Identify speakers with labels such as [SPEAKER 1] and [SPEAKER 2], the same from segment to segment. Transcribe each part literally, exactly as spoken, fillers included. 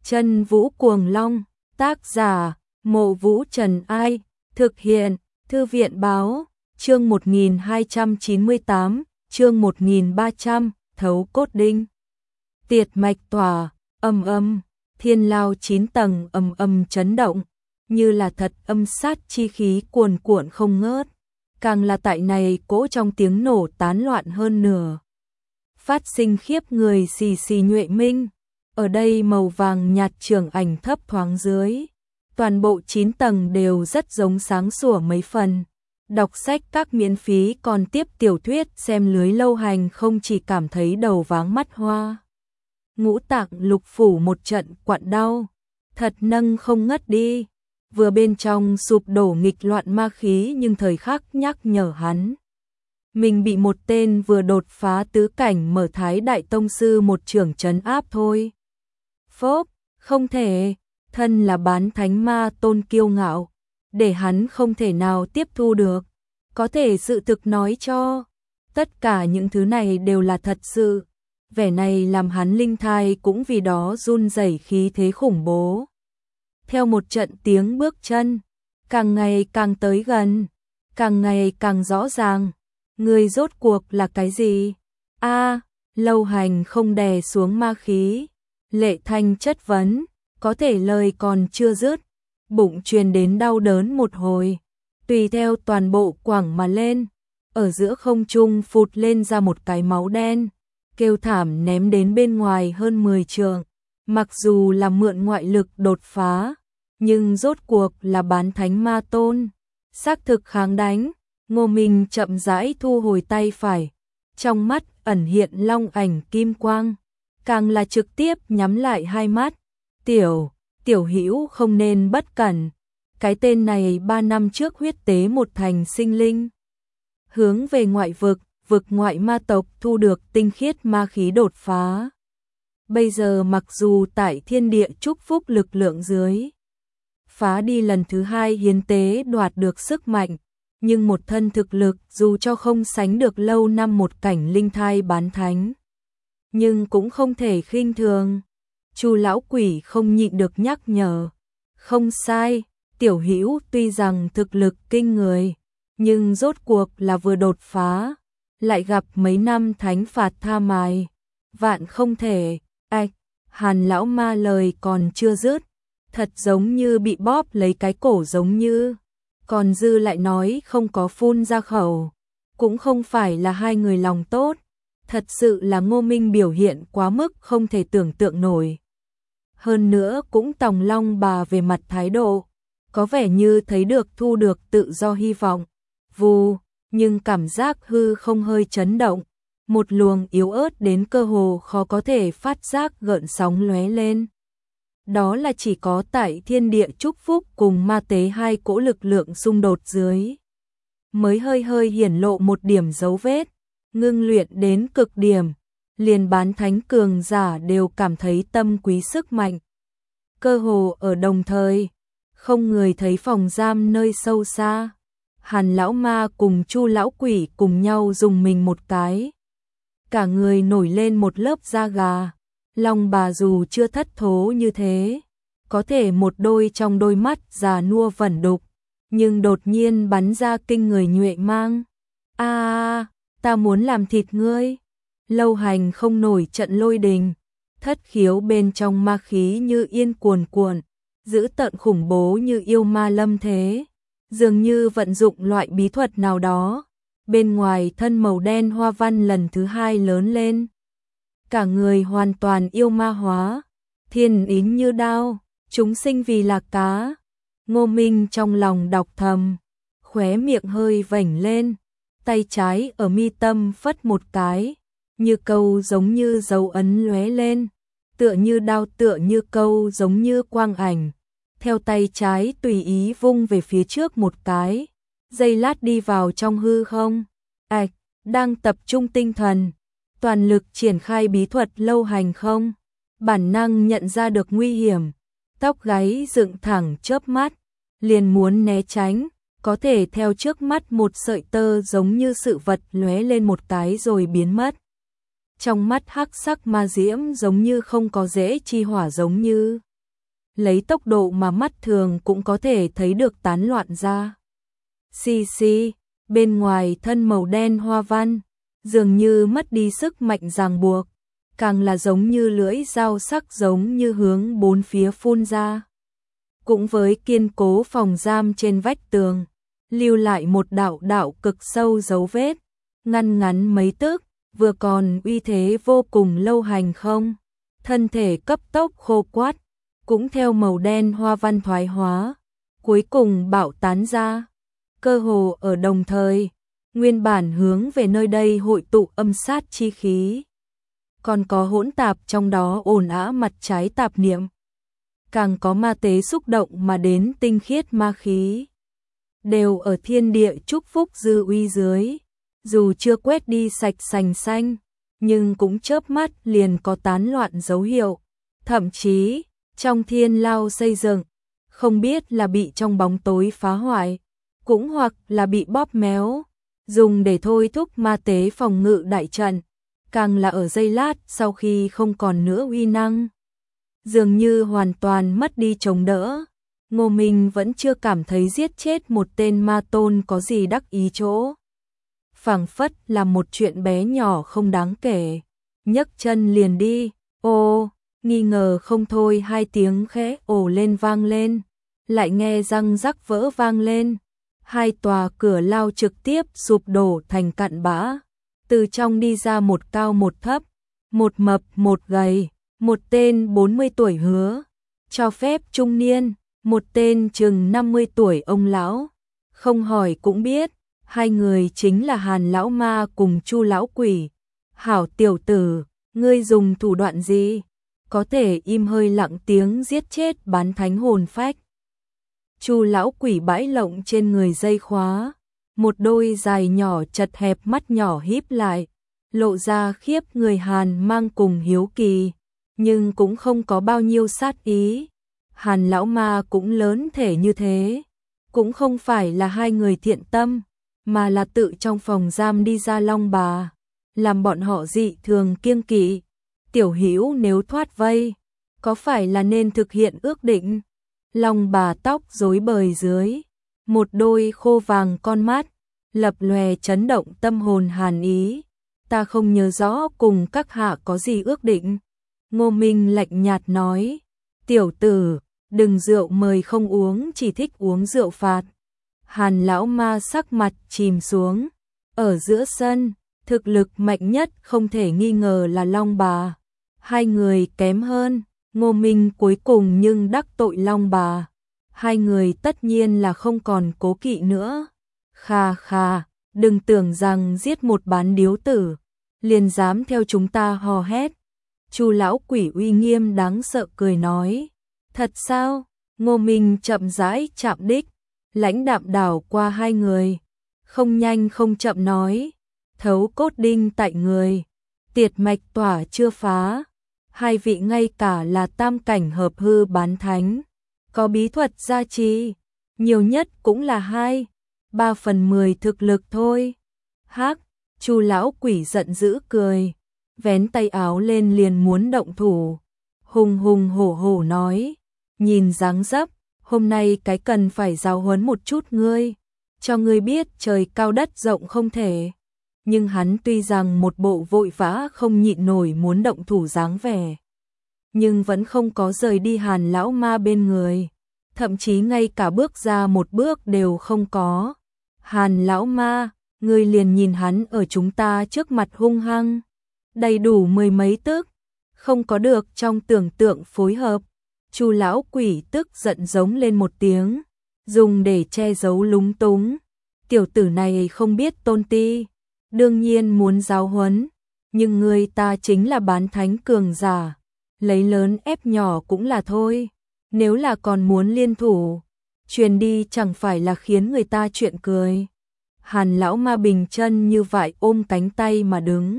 [SPEAKER 1] Chân Vũ Cuồng Long, tác giả, Mộ Vũ Trần Ai, thực hiện, Thư viện Báo, chương một nghìn hai trăm chín mươi tám, chương một nghìn ba trăm, thấu cốt đinh. Tiệt mạch tỏa, âm âm, thiên lao chín tầng âm âm chấn động, như là thật âm sát chi khí cuồn cuộn không ngớt, càng là tại này cỗ trong tiếng nổ tán loạn hơn nửa. Phát sinh khiếp người xì xì nhuệ minh, ở đây màu vàng nhạt trường ảnh thấp thoáng dưới, toàn bộ chín tầng đều rất giống sáng sủa mấy phần. Đọc sách các miễn phí còn tiếp tiểu thuyết xem lưới lâu hành không chỉ cảm thấy đầu váng mắt hoa. Ngũ tạng lục phủ một trận quặn đau, thật nâng không ngất đi, vừa bên trong sụp đổ nghịch loạn ma khí nhưng thời khắc nhắc nhở hắn. Mình bị một tên vừa đột phá tứ cảnh mở thái đại tông sư một trưởng trấn áp thôi. Phốp, không thể, thân là bán thánh ma tôn kiêu ngạo, để hắn không thể nào tiếp thu được. Có thể sự thực nói cho, tất cả những thứ này đều là thật sự. Vẻ này làm hắn linh thai cũng vì đó run rẩy khí thế khủng bố. Theo một trận tiếng bước chân, càng ngày càng tới gần, càng ngày càng rõ ràng, người rốt cuộc là cái gì? A, lâu hành không đè xuống ma khí, lệ thanh chất vấn, có thể lời còn chưa dứt, bụng truyền đến đau đớn một hồi, tùy theo toàn bộ quẳng mà lên, ở giữa không trung phụt lên ra một cái máu đen, kêu thảm ném đến bên ngoài hơn mười trượng. Mặc dù là mượn ngoại lực đột phá, nhưng rốt cuộc là bán thánh ma tôn, xác thực kháng đánh. Ngô Minh chậm rãi thu hồi tay phải, trong mắt ẩn hiện long ảnh kim quang, càng là trực tiếp nhắm lại hai mắt. Tiểu, tiểu hữu không nên bất cẩn, cái tên này ba năm trước huyết tế một thành sinh linh, hướng về ngoại vực, vực ngoại ma tộc thu được tinh khiết ma khí đột phá. Bây giờ mặc dù tại thiên địa chúc phúc lực lượng dưới, phá đi lần thứ hai hiến tế đoạt được sức mạnh, nhưng một thân thực lực dù cho không sánh được lâu năm một cảnh linh thai bán thánh, nhưng cũng không thể khinh thường. Chu lão quỷ không nhịn được nhắc nhở, không sai, tiểu hữu tuy rằng thực lực kinh người, nhưng rốt cuộc là vừa đột phá, lại gặp mấy năm thánh phạt tha mài, vạn không thể. Ách, Hàn lão ma lời còn chưa dứt, thật giống như bị bóp lấy cái cổ giống như, còn dư lại nói không có phun ra khẩu, cũng không phải là hai người lòng tốt, thật sự là Ngô Minh biểu hiện quá mức không thể tưởng tượng nổi. Hơn nữa cũng tòng long bà về mặt thái độ, có vẻ như thấy được thu được tự do hy vọng. Vù, nhưng cảm giác hư không hơi chấn động, một luồng yếu ớt đến cơ hồ khó có thể phát giác gợn sóng lóe lên. Đó là chỉ có tại thiên địa chúc phúc cùng ma tế hai cỗ lực lượng xung đột dưới, mới hơi hơi hiển lộ một điểm dấu vết, ngưng luyện đến cực điểm, liền bán thánh cường giả đều cảm thấy tâm quý sức mạnh. Cơ hồ ở đồng thời, không người thấy phòng giam nơi sâu xa, Hàn lão ma cùng Chu lão quỷ cùng nhau dùng mình một cái. Cả người nổi lên một lớp da gà, lòng bà dù chưa thất thố như thế, có thể một đôi trong đôi mắt già nua vẩn đục, nhưng đột nhiên bắn ra kinh người nhuệ mang. A, ta muốn làm thịt ngươi. Lâu hành không nổi trận lôi đình, thất khiếu bên trong ma khí như yên cuồn cuộn, dữ tợn khủng bố như yêu ma lâm thế, dường như vận dụng loại bí thuật nào đó. Bên ngoài thân màu đen hoa văn lần thứ hai lớn lên, cả người hoàn toàn yêu ma hóa, thiên ý như đao, chúng sinh vì là cá. Ngô Minh trong lòng đọc thầm, khóe miệng hơi vểnh lên, tay trái ở mi tâm phất một cái, như câu giống như dấu ấn lóe lên, tựa như đao tựa như câu giống như quang ảnh, theo tay trái tùy ý vung về phía trước một cái, giây lát đi vào trong hư không. Ảch, đang tập trung tinh thần, toàn lực triển khai bí thuật lâu hành không, bản năng nhận ra được nguy hiểm, tóc gáy dựng thẳng chớp mắt, liền muốn né tránh, có thể theo trước mắt một sợi tơ giống như sự vật lóe lên một cái rồi biến mất. Trong mắt hắc sắc ma diễm giống như không có dễ chi hỏa giống như lấy tốc độ mà mắt thường cũng có thể thấy được tán loạn ra. Xì xì, bên ngoài thân màu đen hoa văn, dường như mất đi sức mạnh ràng buộc, càng là giống như lưỡi dao sắc giống như hướng bốn phía phun ra. Cũng với kiên cố phòng giam trên vách tường, lưu lại một đạo đạo cực sâu dấu vết, ngăn ngắn mấy tức, vừa còn uy thế vô cùng lâu hành không. Thân thể cấp tốc khô quắt, cũng theo màu đen hoa văn thoái hóa, cuối cùng bạo tán ra. Cơ hồ ở đồng thời, nguyên bản hướng về nơi đây hội tụ âm sát chi khí. Còn có hỗn tạp trong đó ồn ào mặt trái tạp niệm. Càng có ma tế xúc động mà đến tinh khiết ma khí. Đều ở thiên địa chúc phúc dư uy dưới. Dù chưa quét đi sạch sành xanh, nhưng cũng chớp mắt liền có tán loạn dấu hiệu. Thậm chí, trong thiên lao xây dựng, không biết là bị trong bóng tối phá hoại, cũng hoặc là bị bóp méo, dùng để thôi thúc ma tế phòng ngự đại trận, càng là ở giây lát sau khi không còn nữa uy năng. Dường như hoàn toàn mất đi chống đỡ, Ngô Minh vẫn chưa cảm thấy giết chết một tên ma tôn có gì đắc ý chỗ. Phảng phất là một chuyện bé nhỏ không đáng kể, nhấc chân liền đi. Ô, nghi ngờ không thôi, hai tiếng khẽ ồ lên vang lên, lại nghe răng rắc vỡ vang lên. Hai tòa cửa lao trực tiếp sụp đổ thành cặn bã, từ trong đi ra một cao một thấp, một mập một gầy, một tên bốn mươi tuổi hứa cho phép trung niên, một tên chừng năm mươi tuổi ông lão. Không hỏi cũng biết, hai người chính là Hàn lão ma cùng Chu lão quỷ. Hảo tiểu tử, ngươi dùng thủ đoạn gì có thể im hơi lặng tiếng giết chết bán thánh hồn phách? Chu lão quỷ bãi lộng trên người dây khóa, một đôi dài nhỏ chật hẹp mắt nhỏ híp lại, lộ ra khiếp người Hàn mang cùng hiếu kỳ, nhưng cũng không có bao nhiêu sát ý. Hàn lão ma cũng lớn thể như thế, cũng không phải là hai người thiện tâm, mà là tự trong phòng giam đi ra Long Bà, làm bọn họ dị thường kiêng kỵ. Tiểu Hữu nếu thoát vây, có phải là nên thực hiện ước định? Long Bà tóc rối bời dưới, một đôi khô vàng con mắt, lập lòe chấn động tâm hồn Hàn ý. Ta không nhớ rõ cùng các hạ có gì ước định. Ngô Minh lạnh nhạt nói, tiểu tử, đừng rượu mời không uống, chỉ thích uống rượu phạt. Hàn lão ma sắc mặt chìm xuống, ở giữa sân, thực lực mạnh nhất không thể nghi ngờ là Long Bà. Hai người kém hơn, Ngô Minh cuối cùng nhưng đắc tội Long Bà. Hai người tất nhiên là không còn cố kỵ nữa. Khà khà, đừng tưởng rằng giết một bán điếu tử, liền dám theo chúng ta hò hét. Chu lão quỷ uy nghiêm đáng sợ cười nói, thật sao? Ngô Minh chậm rãi chạm đích, lãnh đạm đảo qua hai người, không nhanh không chậm nói, thấu cốt đinh tại người, tiệt mạch tỏa chưa phá, hai vị ngay cả là tam cảnh hợp hư bán thánh, có bí thuật gia trì, nhiều nhất cũng là hai, ba phần mười thực lực thôi. Hắc, Chu lão quỷ giận dữ cười, vén tay áo lên liền muốn động thủ, hùng hùng hổ hổ nói, nhìn dáng dấp, hôm nay cái cần phải giáo huấn một chút ngươi, cho ngươi biết trời cao đất rộng không thể. Nhưng hắn tuy rằng một bộ vội vã không nhịn nổi muốn động thủ dáng vẻ, nhưng vẫn không có rời đi Hàn lão ma bên người, thậm chí ngay cả bước ra một bước đều không có. Hàn lão ma, ngươi liền nhìn hắn ở chúng ta trước mặt hung hăng, đầy đủ mười mấy tức, không có được trong tưởng tượng phối hợp. Chu lão quỷ tức giận giống lên một tiếng, dùng để che giấu lúng túng. Tiểu tử này không biết tôn ti, đương nhiên muốn giáo huấn, nhưng người ta chính là bán thánh cường giả, lấy lớn ép nhỏ cũng là thôi. Nếu là còn muốn liên thủ, truyền đi chẳng phải là khiến người ta chuyện cười. Hàn lão ma bình chân như vậy ôm cánh tay mà đứng.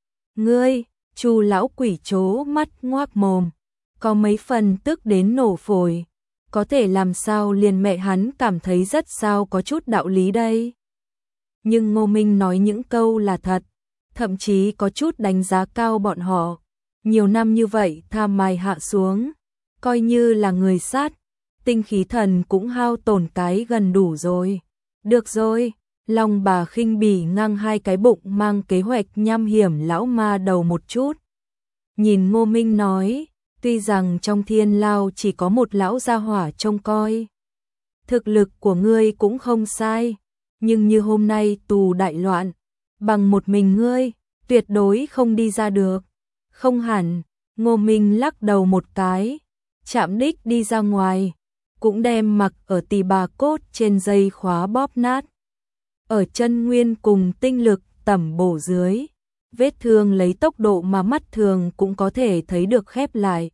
[SPEAKER 1] Ngươi, Chu lão quỷ chố mắt ngoác mồm, có mấy phần tức đến nổ phổi, có thể làm sao liền mẹ hắn cảm thấy rất sao có chút đạo lý đây. Nhưng Ngô Minh nói những câu là thật, thậm chí có chút đánh giá cao bọn họ. Nhiều năm như vậy tham mài hạ xuống, coi như là người sát, tinh khí thần cũng hao tổn cái gần đủ rồi. Được rồi, Long bà khinh bỉ ngang hai cái bụng mang kế hoạch nham hiểm lão ma đầu một chút. Nhìn Ngô Minh nói, tuy rằng trong thiên lao chỉ có một lão gia hỏa trông coi. Thực lực của ngươi cũng không sai, nhưng như hôm nay tù đại loạn, bằng một mình ngươi, tuyệt đối không đi ra được. Không hẳn, Ngô Minh lắc đầu một cái, chạm đích đi ra ngoài, cũng đem mặc ở tỳ bà cốt trên dây khóa bóp nát. Ở chân nguyên cùng tinh lực tẩm bổ dưới, vết thương lấy tốc độ mà mắt thường cũng có thể thấy được khép lại.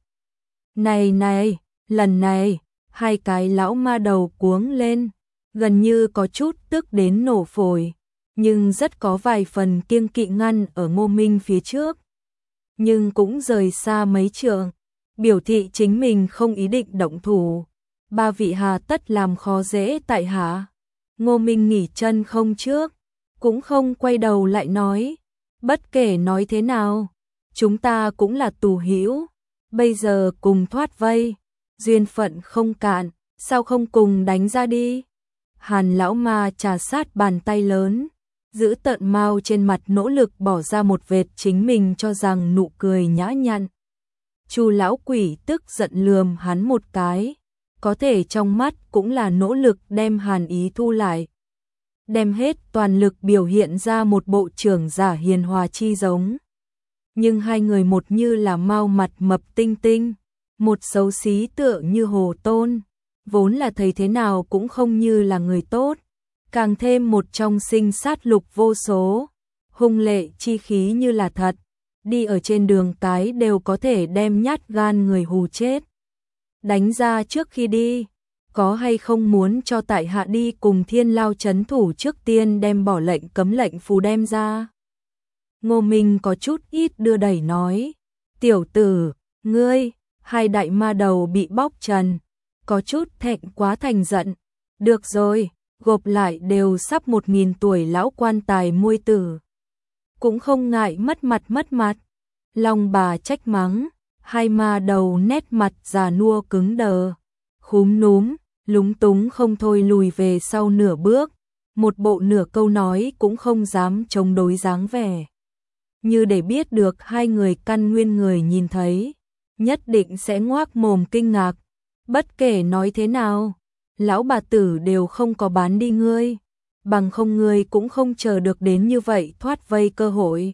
[SPEAKER 1] Này này, lần này, hai cái lão ma đầu cuống lên, gần như có chút tức đến nổ phổi, nhưng rất có vài phần kiêng kỵ ngăn ở Ngô Minh phía trước. Nhưng cũng rời xa mấy trượng, biểu thị chính mình không ý định động thủ. Ba vị hà tất làm khó dễ tại hạ. Ngô Minh nghỉ chân không trước, cũng không quay đầu lại nói, bất kể nói thế nào, chúng ta cũng là tù hữu, bây giờ cùng thoát vây, duyên phận không cạn, sao không cùng đánh ra đi. Hàn lão ma trà sát bàn tay lớn, giữ tợn mau trên mặt nỗ lực bỏ ra một vệt chính mình cho rằng nụ cười nhã nhặn. Chu lão quỷ tức giận lườm hắn một cái, có thể trong mắt cũng là nỗ lực đem hàn ý thu lại. Đem hết toàn lực biểu hiện ra một bộ trưởng giả hiền hòa chi giống. Nhưng hai người một như là mau mặt mập tinh tinh, một xấu xí tựa như hồ tôn, vốn là thấy thế nào cũng không như là người tốt, càng thêm một trong sinh sát lục vô số, hung lệ chi khí như là thật, đi ở trên đường cái đều có thể đem nhát gan người hù chết. Đánh ra trước khi đi, có hay không muốn cho tại hạ đi cùng thiên lao chấn thủ trước tiên đem bỏ lệnh cấm lệnh phù đem ra. Ngô Minh có chút ít đưa đẩy nói, tiểu tử, ngươi, hai đại ma đầu bị bóc trần, có chút thẹn quá thành giận. Được rồi, gộp lại đều sắp một nghìn tuổi lão quan tài muôi tử. Cũng không ngại mất mặt mất mặt. Long bà trách mắng, hai ma đầu nét mặt già nua cứng đờ, khúm núm, lúng túng không thôi lùi về sau nửa bước, một bộ nửa câu nói cũng không dám chống đối dáng vẻ. Như để biết được hai người căn nguyên người nhìn thấy, nhất định sẽ ngoác mồm kinh ngạc. Bất kể nói thế nào, lão bà tử đều không có bán đi ngươi, bằng không ngươi cũng không chờ được đến như vậy thoát vây cơ hội.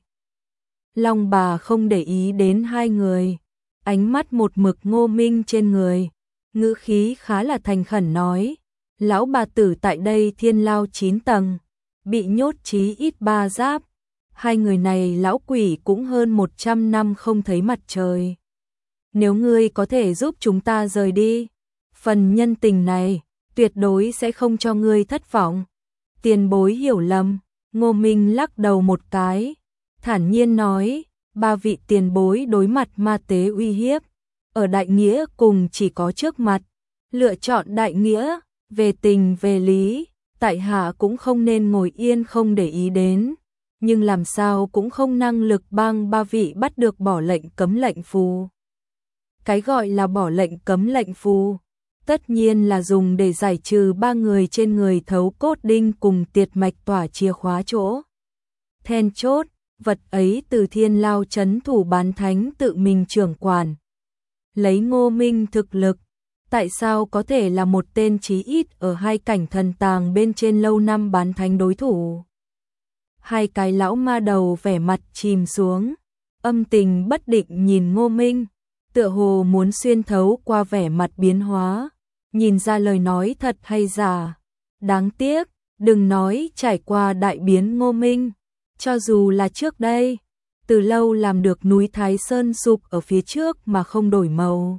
[SPEAKER 1] Long bà không để ý đến hai người, ánh mắt một mực Ngô Minh trên người, ngữ khí khá là thành khẩn nói, lão bà tử tại đây thiên lao chín tầng, bị nhốt chí ít ba giáp, hai người này lão quỷ cũng hơn một trăm năm không thấy mặt trời. Nếu ngươi có thể giúp chúng ta rời đi, phần nhân tình này tuyệt đối sẽ không cho ngươi thất vọng. Tiền bối hiểu lầm. Ngô Minh lắc đầu một cái, thản nhiên nói, ba vị tiền bối đối mặt ma tế uy hiếp, ở đại nghĩa cùng chỉ có trước mặt, lựa chọn đại nghĩa, về tình về lý, tại hạ cũng không nên ngồi yên không để ý đến, nhưng làm sao cũng không năng lực bang ba vị bắt được bỏ lệnh cấm lệnh phù. Cái gọi là bỏ lệnh cấm lệnh phù, tất nhiên là dùng để giải trừ ba người trên người thấu cốt đinh cùng tiệt mạch tỏa chìa khóa chỗ. Then chốt, vật ấy từ thiên lao chấn thủ bán thánh tự mình trưởng quản. Lấy Ngô Minh thực lực, tại sao có thể là một tên chí ít ở hai cảnh thần tàng bên trên lâu năm bán thánh đối thủ. Hai cái lão ma đầu vẻ mặt chìm xuống, âm tình bất định nhìn Ngô Minh, tựa hồ muốn xuyên thấu qua vẻ mặt biến hóa, nhìn ra lời nói thật hay giả. Đáng tiếc, đừng nói trải qua đại biến Ngô Minh, cho dù là trước đây, từ lâu làm được núi Thái Sơn sụp ở phía trước mà không đổi màu.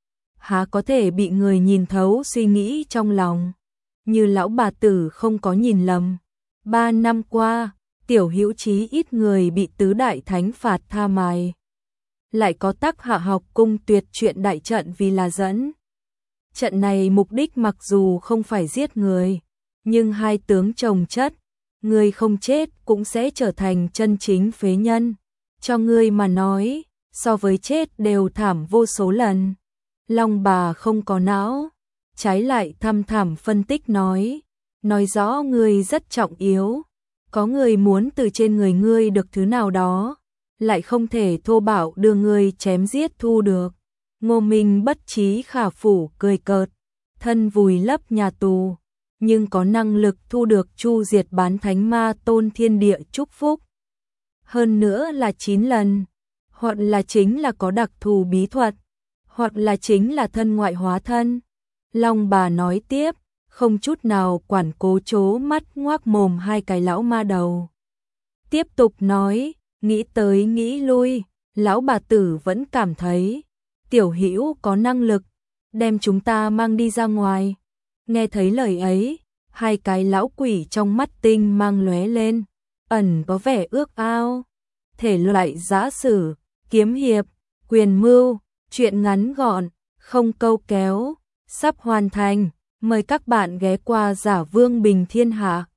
[SPEAKER 1] Há có thể bị người nhìn thấu suy nghĩ trong lòng, như lão bà tử không có nhìn lầm. Ba năm qua, tiểu hữu chí ít người bị tứ đại thánh phạt tha mài. Lại có tác hạ học cung tuyệt truyện đại trận vì là dẫn. Trận này mục đích mặc dù không phải giết người, nhưng hai tướng chồng chất, người không chết cũng sẽ trở thành chân chính phế nhân. Cho ngươi mà nói, so với chết đều thảm vô số lần. Long bà không có não, trái lại thăm thẳm phân tích nói, nói rõ ngươi rất trọng yếu, có người muốn từ trên người ngươi được thứ nào đó, lại không thể thô bạo đưa ngươi chém giết thu được. Ngô Minh bất trí khả phủ cười cợt, thân vùi lấp nhà tù, nhưng có năng lực thu được chu diệt bán thánh ma tôn thiên địa chúc phúc. Hơn nữa là chín lần, hoặc là chính là có đặc thù bí thuật, hoặc là chính là thân ngoại hóa thân. Long bà nói tiếp, không chút nào quản cố chố mắt ngoác mồm hai cái lão ma đầu. Tiếp tục nói, nghĩ tới nghĩ lui, lão bà tử vẫn cảm thấy Tiểu Hữu có năng lực đem chúng ta mang đi ra ngoài. Nghe thấy lời ấy, hai cái lão quỷ trong mắt tinh mang lóe lên, ẩn có vẻ ước ao. Thể loại giã sử, kiếm hiệp, quyền mưu, truyện ngắn gọn, không câu kéo, sắp hoàn thành. Mời các bạn ghé qua Giả Vương Bình Thiên Hạ.